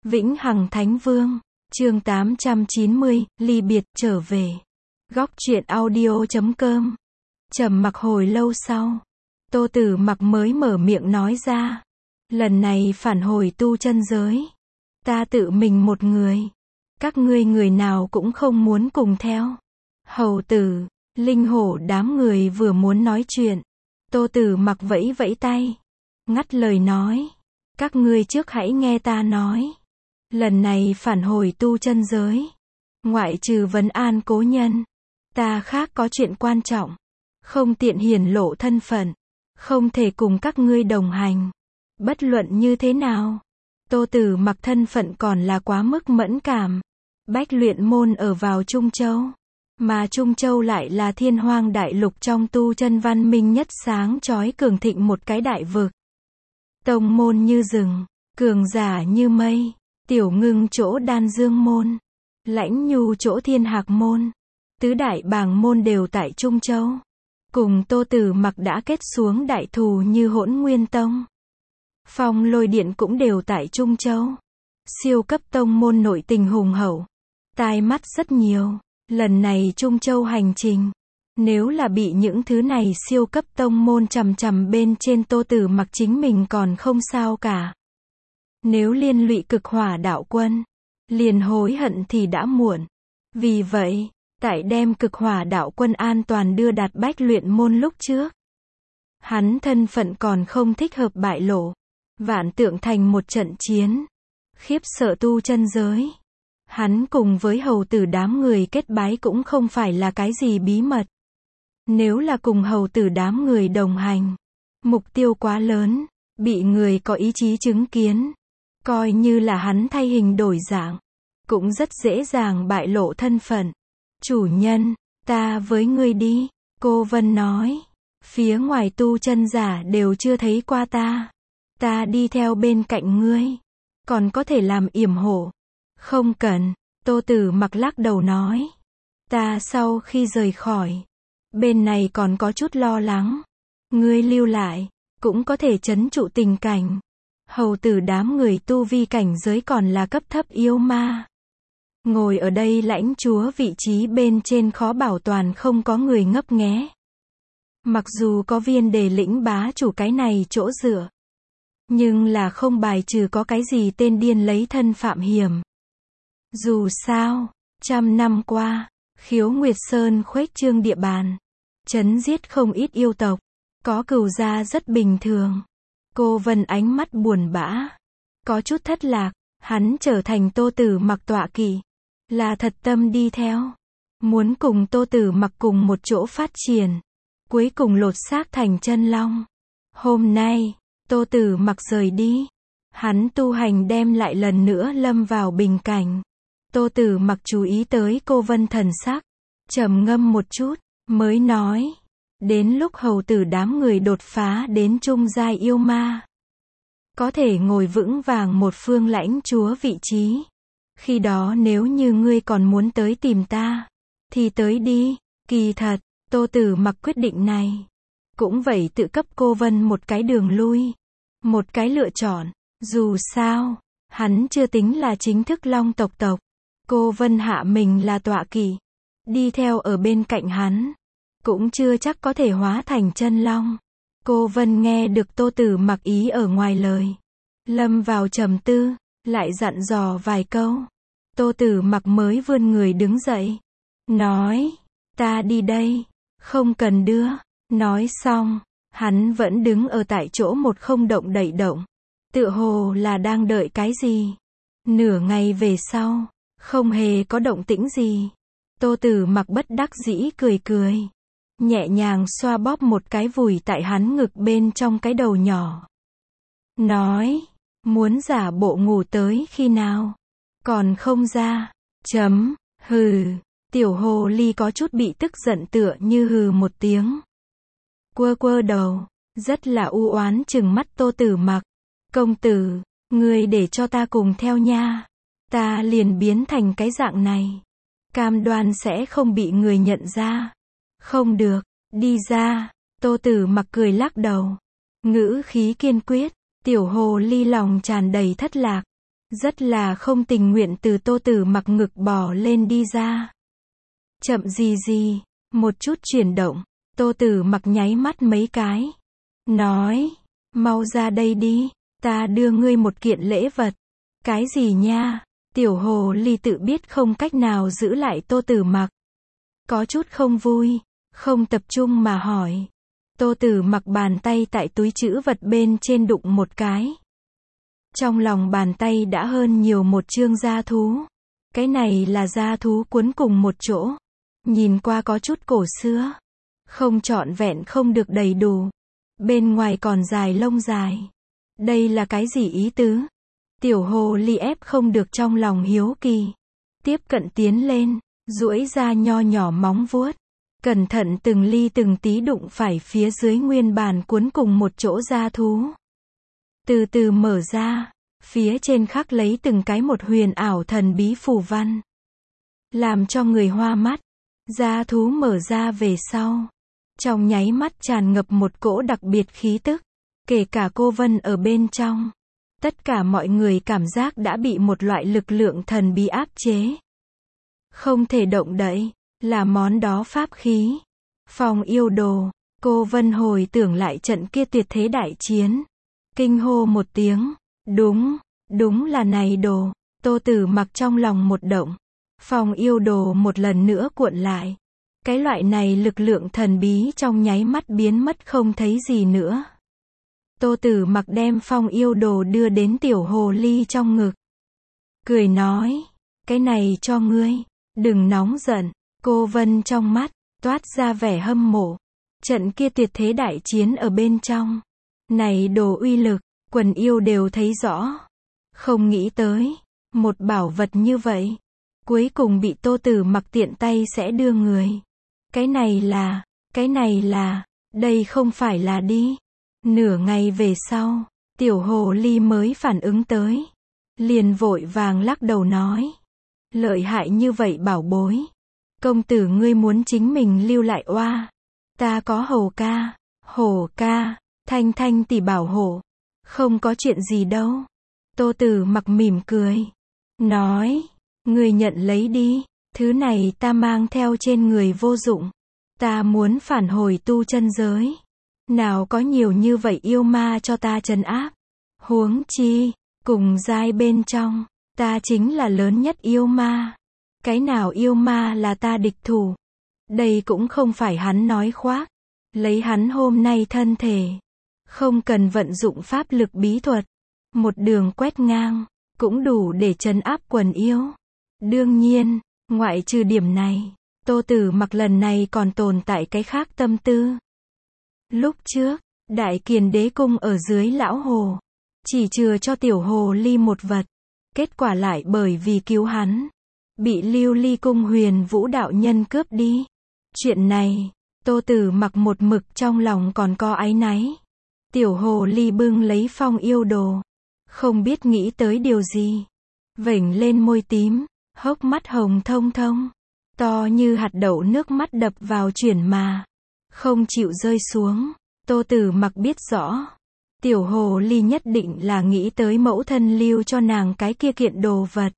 Vĩnh Hằng Thánh Vương, chương 890, ly biệt, trở về. Góc truyện audio.com. Trầm mặc hồi lâu sau, Tô Tử Mặc mới mở miệng nói ra. Lần này phản hồi tu chân giới. Ta tự mình một người. Các ngươi người nào cũng không muốn cùng theo. Hầu tử, Linh Hổ đám người vừa muốn nói chuyện. Tô Tử Mặc vẫy vẫy tay. Ngắt lời nói. Các ngươi trước hãy nghe ta nói. Lần này phản hồi tu chân giới. Ngoại trừ vấn an cố nhân. Ta khác có chuyện quan trọng. Không tiện hiển lộ thân phận. Không thể cùng các ngươi đồng hành. Bất luận như thế nào. Tô Tử Mặc thân phận còn là quá mức mẫn cảm. Bách luyện môn ở vào Trung Châu. Mà Trung Châu lại là thiên hoang đại lục trong tu chân văn minh nhất sáng chói cường thịnh một cái đại vực. Tông môn như rừng, cường giả như mây, tiểu ngưng chỗ đan dương môn, lãnh nhu chỗ thiên hạc môn, tứ đại bàng môn đều tại Trung Châu. Cùng Tô Tử Mặc đã kết xuống đại thù như Hỗn Nguyên Tông. Phong Lôi Điện cũng đều tại Trung Châu. Siêu cấp tông môn nội tình hùng hậu. Tai mắt rất nhiều. Lần này Trung Châu hành trình. Nếu là bị những thứ này siêu cấp tông môn chằm chằm bên trên Tô Tử Mặc chính mình còn không sao cả. Nếu liên lụy Cực Hỏa đạo quân, liền hối hận thì đã muộn. Vì vậy, tại đem Cực Hỏa đạo quân an toàn đưa đạt Bách luyện môn lúc trước. Hắn thân phận còn không thích hợp bại lộ. Vạn Tượng thành một trận chiến. Khiếp sợ tu chân giới. Hắn cùng với hầu tử đám người kết bái cũng không phải là cái gì bí mật. Nếu là cùng hầu tử đám người đồng hành, mục tiêu quá lớn, bị người có ý chí chứng kiến, coi như là hắn thay hình đổi dạng, cũng rất dễ dàng bại lộ thân phận. Chủ nhân, ta với ngươi đi, cô Vân nói. Phía ngoài tu chân giả đều chưa thấy qua ta. Ta đi theo bên cạnh ngươi, còn có thể làm yểm hộ. Không cần, Tô Tử Mặc lắc đầu nói. Ta sau khi rời khỏi, bên này còn có chút lo lắng. Ngươi lưu lại, cũng có thể trấn trụ tình cảnh. Hầu tử đám người tu vi cảnh giới còn là cấp thấp yêu ma. Ngồi ở đây lãnh chúa vị trí bên trên khó bảo toàn không có người ngấp nghé. Mặc dù có viên đề lĩnh bá chủ cái này chỗ dựa, nhưng là không bài trừ có cái gì tên điên lấy thân phạm hiểm. Dù sao, 100 năm qua, Khiếu Nguyệt Sơn khuếch trương địa bàn, trấn giết không ít yêu tộc, có cừu gia rất bình thường. Cô Vân ánh mắt buồn bã, có chút thất lạc. Hắn trở thành Tô Tử Mặc tọa kỵ, là thật tâm đi theo, muốn cùng Tô Tử Mặc cùng một chỗ phát triển, cuối cùng lột xác thành chân long. Hôm nay, Tô Tử Mặc rời đi, hắn tu hành đem lại lần nữa lâm vào bình cảnh. Tô Tử Mặc chú ý tới cô Vân thần sắc, trầm ngâm một chút, mới nói, đến lúc hầu tử đám người đột phá đến trung giai yêu ma, có thể ngồi vững vàng một phương lãnh chúa vị trí. Khi đó nếu như ngươi còn muốn tới tìm ta, thì tới đi. Kỳ thật, Tô Tử Mặc quyết định này, cũng vậy tự cấp cô Vân một cái đường lui, một cái lựa chọn. Dù sao, hắn chưa tính là chính thức long tộc. Cô Vân hạ mình là tọa kỵ, đi theo ở bên cạnh hắn, cũng chưa chắc có thể hóa thành chân long. Cô Vân nghe được Tô Tử Mặc ý ở ngoài lời, lâm vào trầm tư, lại dặn dò vài câu. Tô Tử Mặc mới vươn người đứng dậy, nói, ta đi đây, không cần đưa. Nói xong, hắn vẫn đứng ở tại chỗ một không động đậy động, tựa hồ là đang đợi cái gì. Nửa ngày về sau, không hề có động tĩnh gì. Tô Tử Mặc bất đắc dĩ cười cười, nhẹ nhàng xoa bóp một cái vùi tại hắn ngực bên trong cái đầu nhỏ. Nói, muốn giả bộ ngủ tới khi nào? Còn không ra. Hừ. Tiểu hồ ly có chút bị tức giận tựa như hừ một tiếng. Quơ quơ đầu, rất là u oán trừng mắt Tô Tử Mặc. Công tử, ngươi để cho ta cùng theo nha. Ta liền biến thành cái dạng này, cam đoan sẽ không bị người nhận ra. Không được, đi ra. Tô Tử Mặc cười lắc đầu, ngữ khí kiên quyết. Tiểu hồ ly lòng tràn đầy thất lạc. rất là không tình nguyện từ Tô Tử Mặc ngực bò lên đi ra. Chậm gì gì, một chút chuyển động, Tô Tử Mặc nháy mắt mấy cái. Nói, mau ra đây đi, ta đưa ngươi một kiện lễ vật. Cái gì nha? Tiểu hồ ly tự biết không cách nào giữ lại Tô Tử Mặc. Có chút không vui, không tập trung mà hỏi. Tô Tử Mặc bàn tay tại túi trữ vật bên trên đụng một cái. Trong lòng bàn tay đã hơn nhiều một chương da thú. Cái này là da thú cuốn cùng một chỗ. Nhìn qua có chút cổ xưa. Không trọn vẹn, không được đầy đủ. Bên ngoài còn dài lông dài. Đây là cái gì ý tứ? Tiểu hồ ly ép không được trong lòng hiếu kỳ. Tiếp cận tiến lên, duỗi ra nho nhỏ móng vuốt. Cẩn thận từng ly từng tí đụng phải phía dưới nguyên bản cuốn cùng một chỗ da thú. Từ từ mở ra, phía trên khắc lấy từng cái một huyền ảo thần bí phù văn. Làm cho người hoa mắt. Da thú mở ra về sau. Trong nháy mắt tràn ngập một cỗ đặc biệt khí tức. Kể cả cô Vân ở bên trong. Tất cả mọi người cảm giác đã bị một loại lực lượng thần bí áp chế. Không thể động đậy, là món đó pháp khí. Phong yêu đồ, cô Vân hồi tưởng lại trận kia tuyệt thế đại chiến. Kinh hô một tiếng, đúng là này đồ. Tô Tử Mặc trong lòng một động. Phong yêu đồ một lần nữa cuộn lại. Cái loại này lực lượng thần bí trong nháy mắt biến mất không thấy gì nữa. Tô Tử Mặc đem phong yêu đồ đưa đến tiểu hồ ly trong ngực. Cười nói, cái này cho ngươi, đừng nóng giận. Cô Vân trong mắt, toát ra vẻ hâm mộ. Trận kia tuyệt thế đại chiến ở bên trong. Này đồ uy lực, quần yêu đều thấy rõ. Không nghĩ tới, một bảo vật như vậy. Cuối cùng bị Tô Tử Mặc tiện tay sẽ đưa người. Cái này là, đây không phải là đi. Nửa ngày về sau, tiểu hồ ly mới phản ứng tới. Liền vội vàng lắc đầu nói. Lợi hại như vậy bảo bối. Công tử ngươi muốn chính mình lưu lại oa. Ta có hổ ca, Thanh Thanh tỷ bảo hộ. Không có chuyện gì đâu. Tô Tử Mặc mỉm cười. Nói, ngươi nhận lấy đi. Thứ này ta mang theo trên người vô dụng. Ta muốn phản hồi tu chân giới. Nào có nhiều như vậy yêu ma cho ta trấn áp. Huống chi, cùng giai bên trong, ta chính là lớn nhất yêu ma. Cái nào yêu ma là ta địch thủ. Đây cũng không phải hắn nói khoác. Lấy hắn hôm nay thân thể. Không cần vận dụng pháp lực bí thuật. Một đường quét ngang, cũng đủ để trấn áp quần yêu. Đương nhiên, ngoại trừ điểm này, Tô Tử Mặc lần này còn tồn tại cái khác tâm tư. Lúc trước, Đại Kiền Đế Cung ở dưới lão hồ. Chỉ chừa cho tiểu hồ ly một vật. Kết quả lại bởi vì cứu hắn. Bị Lưu Ly Cung Huyền Vũ đạo nhân cướp đi. Chuyện này, Tô Tử Mặc một mực trong lòng còn có áy náy. Tiểu hồ ly bưng lấy phong yêu đồ. Không biết nghĩ tới điều gì. Vểnh lên môi tím, hốc mắt hồng thông thông. To như hạt đậu nước mắt đập vào chuyển mà. Không chịu rơi xuống. Tô Tử Mặc biết rõ. Tiểu hồ ly nhất định là nghĩ tới mẫu thân lưu cho nàng cái kia kiện đồ vật.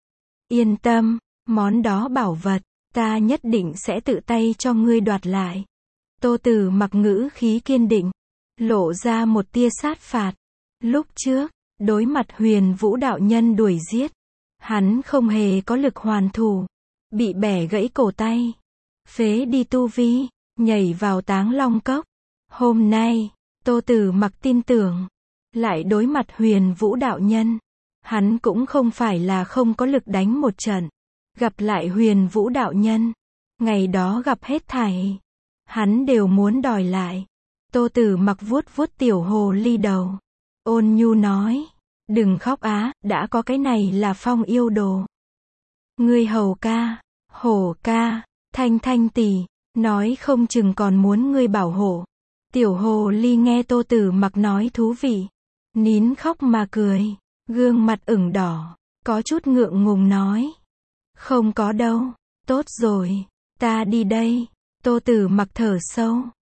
Yên tâm, món đó bảo vật, ta nhất định sẽ tự tay cho ngươi đoạt lại. Tô Tử Mặc ngữ khí kiên định. Lộ ra một tia sát phạt. Lúc trước, đối mặt Huyền Vũ đạo nhân đuổi giết. Hắn không hề có lực hoàn thủ. Bị bẻ gãy cổ tay. Phế đi tu vi. Nhảy vào Táng Long Cốc. Hôm nay, Tô Tử Mặc tin tưởng. Lại đối mặt Huyền Vũ đạo nhân. Hắn cũng không phải là không có lực đánh một trận. Gặp lại Huyền Vũ đạo nhân. Ngày đó gặp hết thảy. Hắn đều muốn đòi lại. Tô Tử Mặc vuốt vuốt tiểu hồ ly đầu. Ôn nhu nói. Đừng khóc á, đã có cái này là phong yêu đồ. Ngươi hầu ca, hổ ca, Thanh Thanh tỷ, nói không chừng còn muốn ngươi bảo hộ. Tiểu hồ ly nghe Tô Tử Mặc nói thú vị. Nín khóc mà cười. Gương mặt ửng đỏ. Có chút ngượng ngùng nói. Không có đâu. Tốt rồi. Ta đi đây. Tô Tử Mặc thở sâu.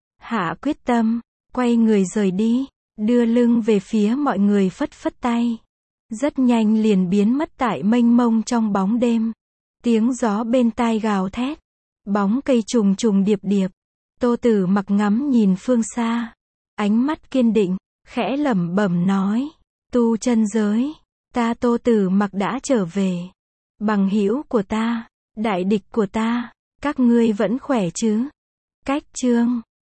Hạ quyết tâm. Quay người rời đi. Đưa lưng về phía mọi người phất phất tay. rất nhanh liền biến mất tại mênh mông trong bóng đêm. Tiếng gió bên tai gào thét, bóng cây trùng trùng điệp điệp. Tô Tử Mặc ngắm nhìn phương xa, ánh mắt kiên định, khẽ lẩm bẩm nói, tu chân giới, ta Tô Tử Mặc đã trở về. Bằng hữu của ta, đại địch của ta, các ngươi vẫn khỏe chứ? Cách chương